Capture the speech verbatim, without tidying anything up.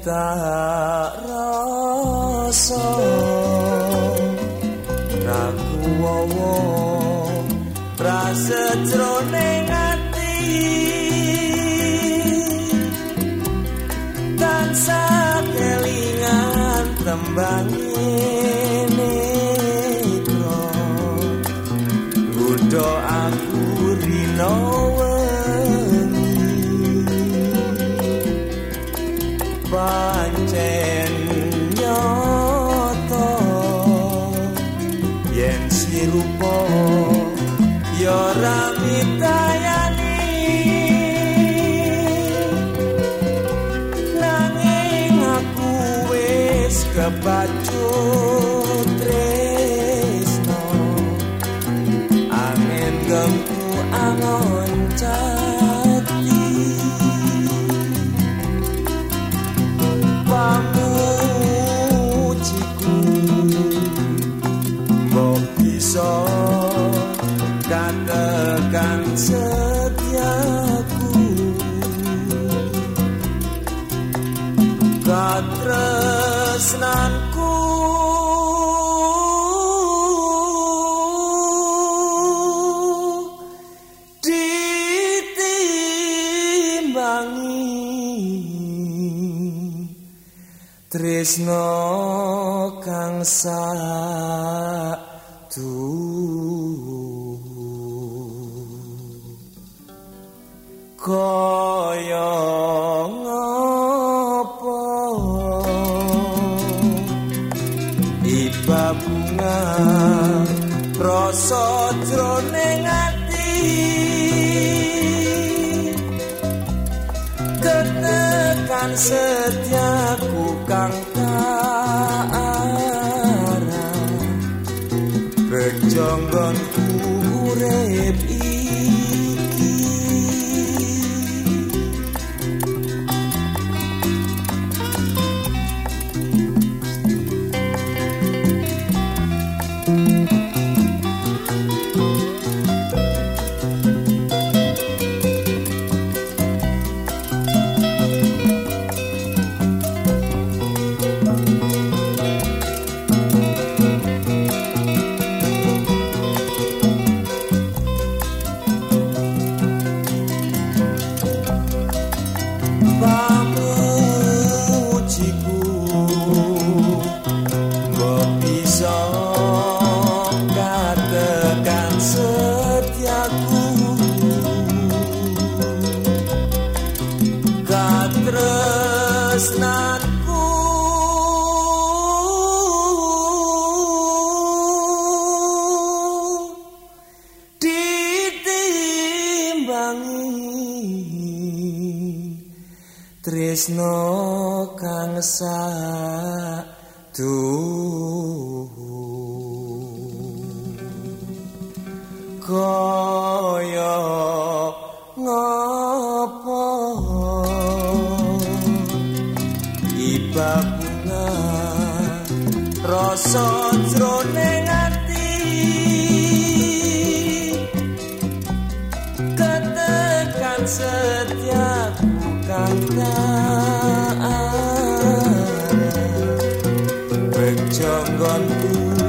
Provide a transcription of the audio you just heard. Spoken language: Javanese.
tak rasa ragu wowo rasa jroning ati tansah kelingan tembang nekro nggodha aku rino pancen nyoto yen sirupa ya ra mitayani nanging aku wis kepacut tresno angin gengku angon cati pamujiku mbok bisa katakan setiaku katresnanku ditimbangi tresno kang satu kaya ngapa iba bunga rasa jroning ati ketekan setiaku kang kaara berjonggonku urip pamujiku mbok bisa katakan setiaku katresnanku ditimbangi tresno kang satu kaya ngapa iba bunga rasa jroning ati ketekan setiaku kang kaara berjonggonku